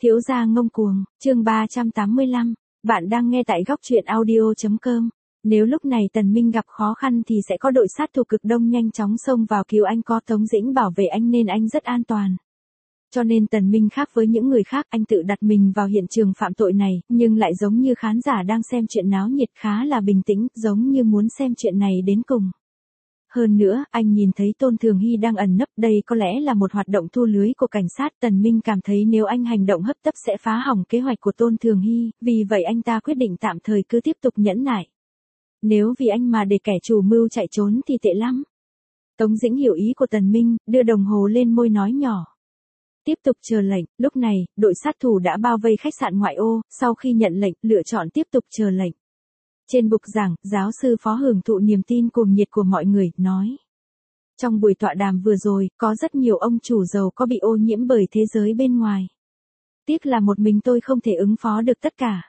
Thiếu gia ngông cuồng, chương 385, bạn đang nghe tại góc truyện audio.com. Nếu lúc này Tần Minh gặp khó khăn thì sẽ có đội sát thủ cực đông nhanh chóng xông vào cứu anh, có Tống Dĩnh bảo vệ anh nên anh rất an toàn. Cho nên Tần Minh khác với những người khác, anh tự đặt mình vào hiện trường phạm tội này, nhưng lại giống như khán giả đang xem chuyện náo nhiệt, khá là bình tĩnh, giống như muốn xem chuyện này đến cùng. Hơn nữa, anh nhìn thấy Tôn Thường Hy đang ẩn nấp, đây có lẽ là một hoạt động thu lưới của cảnh sát. Tần Minh cảm thấy nếu anh hành động hấp tấp sẽ phá hỏng kế hoạch của Tôn Thường Hy, vì vậy anh ta quyết định tạm thời cứ tiếp tục nhẫn nại. Nếu vì anh mà để kẻ chủ mưu chạy trốn thì tệ lắm. Tống Dĩnh hiểu ý của Tần Minh, đưa đồng hồ lên môi nói nhỏ. Tiếp tục chờ lệnh. Lúc này, đội sát thủ đã bao vây khách sạn ngoại ô, sau khi nhận lệnh, lựa chọn tiếp tục chờ lệnh. Trên bục giảng, giáo sư Phó hưởng thụ niềm tin cuồng nhiệt của mọi người, nói. Trong buổi tọa đàm vừa rồi, có rất nhiều ông chủ giàu có bị ô nhiễm bởi thế giới bên ngoài. Tiếc là một mình tôi không thể ứng phó được tất cả.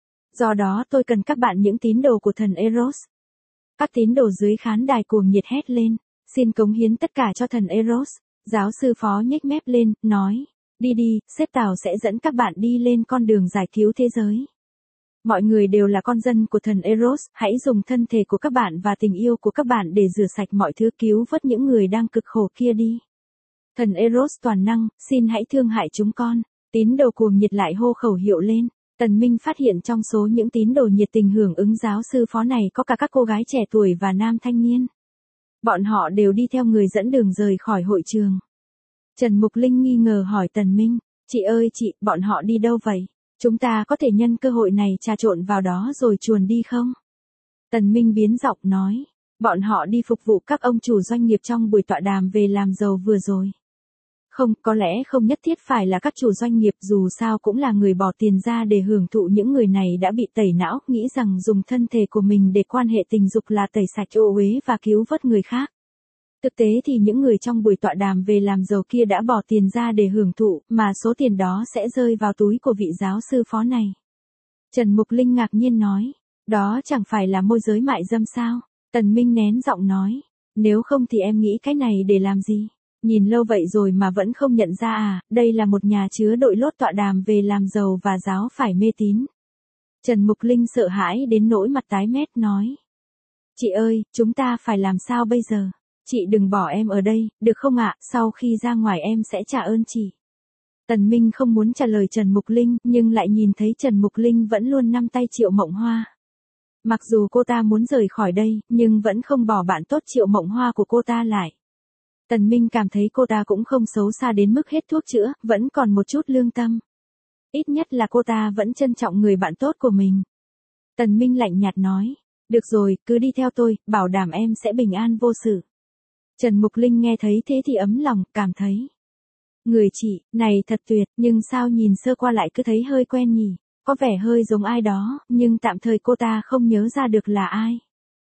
Do đó tôi cần các bạn những tín đồ của thần Eros. Các tín đồ dưới khán đài cuồng nhiệt hét lên, xin cống hiến tất cả cho thần Eros. Giáo sư Phó nhếch mép lên, nói, đi đi, sếp Tào sẽ dẫn các bạn đi lên con đường giải cứu thế giới. Mọi người đều là con dân của thần Eros, hãy dùng thân thể của các bạn và tình yêu của các bạn để rửa sạch mọi thứ, cứu vớt những người đang cực khổ kia đi. Thần Eros toàn năng, xin hãy thương hại chúng con. Tín đồ cuồng nhiệt lại hô khẩu hiệu lên. Tần Minh phát hiện trong số những tín đồ nhiệt tình hưởng ứng giáo sư Phó này có cả các cô gái trẻ tuổi và nam thanh niên. Bọn họ đều đi theo người dẫn đường rời khỏi hội trường. Trần Mục Linh nghi ngờ hỏi Tần Minh, chị ơi chị, bọn họ đi đâu vậy? Chúng ta có thể nhân cơ hội này trà trộn vào đó rồi chuồn đi không? Tần Minh biến giọng nói, bọn họ đi phục vụ các ông chủ doanh nghiệp trong buổi tọa đàm về làm giàu vừa rồi. Không, có lẽ không nhất thiết phải là các chủ doanh nghiệp, dù sao cũng là người bỏ tiền ra để hưởng thụ. Những người này đã bị tẩy não, nghĩ rằng dùng thân thể của mình để quan hệ tình dục là tẩy sạch ô uế và cứu vớt người khác. Thực tế thì những người trong buổi tọa đàm về làm giàu kia đã bỏ tiền ra để hưởng thụ, mà số tiền đó sẽ rơi vào túi của vị giáo sư Phó này. Trần Mục Linh ngạc nhiên nói, đó chẳng phải là môi giới mại dâm sao? Tần Minh nén giọng nói, nếu không thì em nghĩ cái này để làm gì? Nhìn lâu vậy rồi mà vẫn không nhận ra à, đây là một nhà chứa đội lốt tọa đàm về làm giàu và giáo phải mê tín. Trần Mục Linh sợ hãi đến nỗi mặt tái mét nói, chị ơi, chúng ta phải làm sao bây giờ? Chị đừng bỏ em ở đây, được không ạ? Sau khi ra ngoài em sẽ trả ơn chị. Tần Minh không muốn trả lời Trần Mục Linh, nhưng lại nhìn thấy Trần Mục Linh vẫn luôn nắm tay Triệu Mộng Hoa. Mặc dù cô ta muốn rời khỏi đây, nhưng vẫn không bỏ bạn tốt Triệu Mộng Hoa của cô ta lại. Tần Minh cảm thấy cô ta cũng không xấu xa đến mức hết thuốc chữa, vẫn còn một chút lương tâm. Ít nhất là cô ta vẫn trân trọng người bạn tốt của mình. Tần Minh lạnh nhạt nói, được rồi, cứ đi theo tôi, bảo đảm em sẽ bình an vô sự. Trần Mục Linh nghe thấy thế thì ấm lòng, cảm thấy. Người chị, này thật tuyệt, nhưng sao nhìn sơ qua lại cứ thấy hơi quen nhỉ, có vẻ hơi giống ai đó, nhưng tạm thời cô ta không nhớ ra được là ai.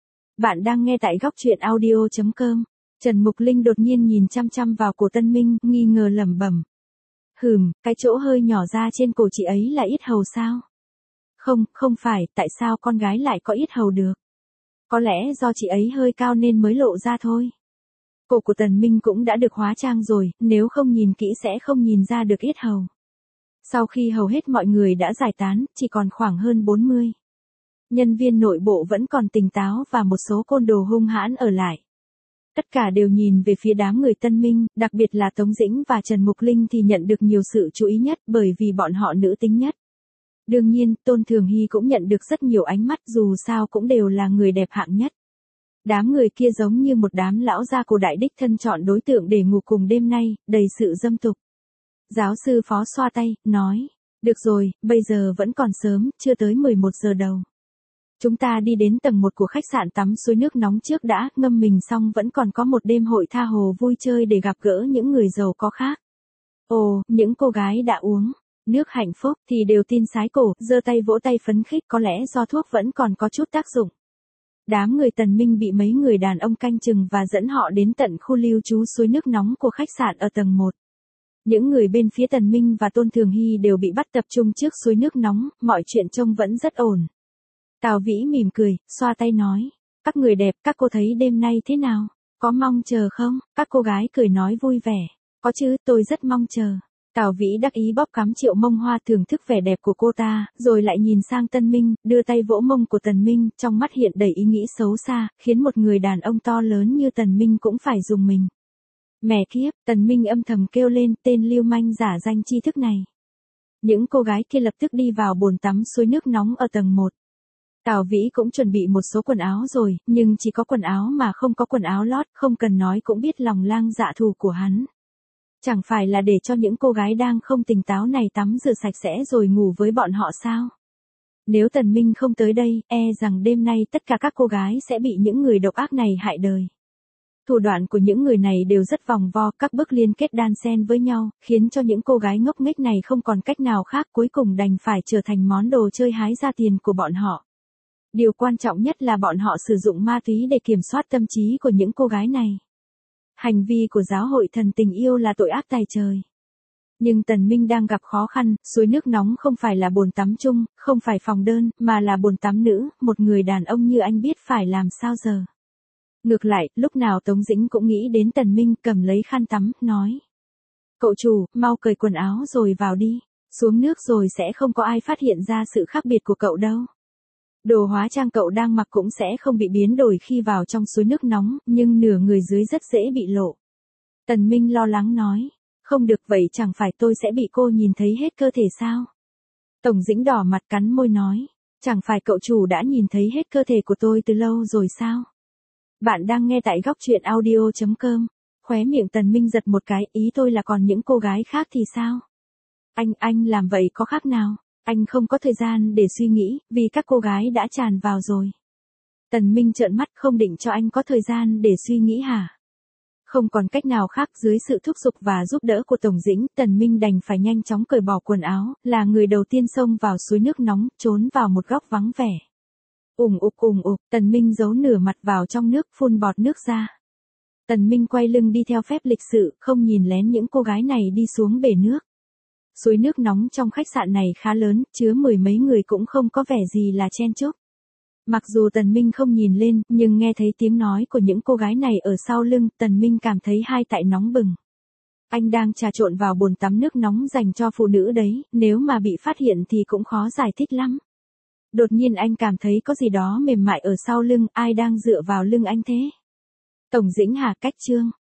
Bạn đang nghe tại góc truyện audio.com. Trần Mục Linh đột nhiên nhìn chăm chăm vào cổ Tân Minh, nghi ngờ lẩm bẩm. Cái chỗ hơi nhỏ ra trên cổ chị ấy là yết hầu sao? Không, không phải, tại sao con gái lại có yết hầu được? Có lẽ do chị ấy hơi cao nên mới lộ ra thôi. Cổ của Tần Minh cũng đã được hóa trang rồi, nếu không nhìn kỹ sẽ không nhìn ra được yết hầu. Sau khi hầu hết mọi người đã giải tán, chỉ còn khoảng hơn 40. Nhân viên nội bộ vẫn còn tỉnh táo và một số côn đồ hung hãn ở lại. Tất cả đều nhìn về phía đám người Tân Minh, đặc biệt là Tống Dĩnh và Trần Mục Linh thì nhận được nhiều sự chú ý nhất bởi vì bọn họ nữ tính nhất. Đương nhiên, Tôn Thường Hy cũng nhận được rất nhiều ánh mắt, dù sao cũng đều là người đẹp hạng nhất. Đám người kia giống như một đám lão gia cổ đại đích thân chọn đối tượng để ngủ cùng đêm nay, đầy sự dâm tục. Giáo sư Phó xoa tay, nói, được rồi, bây giờ vẫn còn sớm, chưa tới 11 giờ đầu. Chúng ta đi đến tầng 1 của khách sạn tắm suối nước nóng trước đã, ngâm mình xong vẫn còn có một đêm hội tha hồ vui chơi để gặp gỡ những người giàu có khác. Ồ, những cô gái đã uống nước hạnh phúc thì đều tin sái cổ, giơ tay vỗ tay phấn khích, có lẽ do thuốc vẫn còn có chút tác dụng. Đám người Tần Minh bị mấy người đàn ông canh chừng và dẫn họ đến tận khu lưu trú suối nước nóng của khách sạn ở tầng 1. Những người bên phía Tần Minh và Tôn Thường Hy đều bị bắt tập trung trước suối nước nóng, mọi chuyện trông vẫn rất ổn. Tào Vĩ mỉm cười, xoa tay nói, các người đẹp, các cô thấy đêm nay thế nào? Có mong chờ không? Các cô gái cười nói vui vẻ, có chứ, tôi rất mong chờ. Tào Vĩ đắc ý bóp cắm Triệu Mông Hoa thưởng thức vẻ đẹp của cô ta, rồi lại nhìn sang Tân Minh, đưa tay vỗ mông của Tần Minh, trong mắt hiện đầy ý nghĩ xấu xa, khiến một người đàn ông to lớn như Tần Minh cũng phải dùng mình. Mẹ kiếp, Tần Minh âm thầm kêu lên, tên lưu manh giả danh tri thức này. Những cô gái kia lập tức đi vào bồn tắm suối nước nóng ở tầng 1. Tào Vĩ cũng chuẩn bị một số quần áo rồi, nhưng chỉ có quần áo mà không có quần áo lót, không cần nói cũng biết lòng lang dạ thù của hắn. Chẳng phải là để cho những cô gái đang không tỉnh táo này tắm rửa sạch sẽ rồi ngủ với bọn họ sao? Nếu Tần Minh không tới đây, e rằng đêm nay tất cả các cô gái sẽ bị những người độc ác này hại đời. Thủ đoạn của những người này đều rất vòng vo, các bước liên kết đan xen với nhau, khiến cho những cô gái ngốc nghếch này không còn cách nào khác, cuối cùng đành phải trở thành món đồ chơi hái ra tiền của bọn họ. Điều quan trọng nhất là bọn họ sử dụng ma túy để kiểm soát tâm trí của những cô gái này. Hành vi của giáo hội thần tình yêu là tội ác tày trời. Nhưng Tần Minh đang gặp khó khăn, suối nước nóng không phải là bồn tắm chung, không phải phòng đơn, mà là bồn tắm nữ, một người đàn ông như anh biết phải làm sao giờ. Ngược lại, lúc nào Tống Dĩnh cũng nghĩ đến Tần Minh, cầm lấy khăn tắm, nói. Cậu chủ, mau cởi quần áo rồi vào đi, xuống nước rồi sẽ không có ai phát hiện ra sự khác biệt của cậu đâu. Đồ hóa trang cậu đang mặc cũng sẽ không bị biến đổi khi vào trong suối nước nóng, nhưng nửa người dưới rất dễ bị lộ. Tần Minh lo lắng nói, không được vậy chẳng phải tôi sẽ bị cô nhìn thấy hết cơ thể sao? Tổng Dĩnh đỏ mặt cắn môi nói, chẳng phải cậu chủ đã nhìn thấy hết cơ thể của tôi từ lâu rồi sao? Bạn đang nghe tại góc truyện audio.com, khóe miệng Tần Minh giật một cái, ý tôi là còn những cô gái khác thì sao? Anh làm vậy có khác nào? Anh không có thời gian để suy nghĩ, vì các cô gái đã tràn vào rồi. Tần Minh trợn mắt, không định cho anh có thời gian để suy nghĩ hả? Không còn cách nào khác, dưới sự thúc giục và giúp đỡ của Tổng Dĩnh, Tần Minh đành phải nhanh chóng cởi bỏ quần áo, là người đầu tiên xông vào suối nước nóng, trốn vào một góc vắng vẻ. Ủng ục, Tần Minh giấu nửa mặt vào trong nước, phun bọt nước ra. Tần Minh quay lưng đi theo phép lịch sự, không nhìn lén những cô gái này đi xuống bể nước. Suối nước nóng trong khách sạn này khá lớn, chứa mười mấy người cũng không có vẻ gì là chen chúc. Mặc dù Tần Minh không nhìn lên, nhưng nghe thấy tiếng nói của những cô gái này ở sau lưng, Tần Minh cảm thấy hai tại nóng bừng. Anh đang trà trộn vào bồn tắm nước nóng dành cho phụ nữ đấy, nếu mà bị phát hiện thì cũng khó giải thích lắm. Đột nhiên anh cảm thấy có gì đó mềm mại ở sau lưng, ai đang dựa vào lưng anh thế? Tổng Dĩnh hả? Cách chương.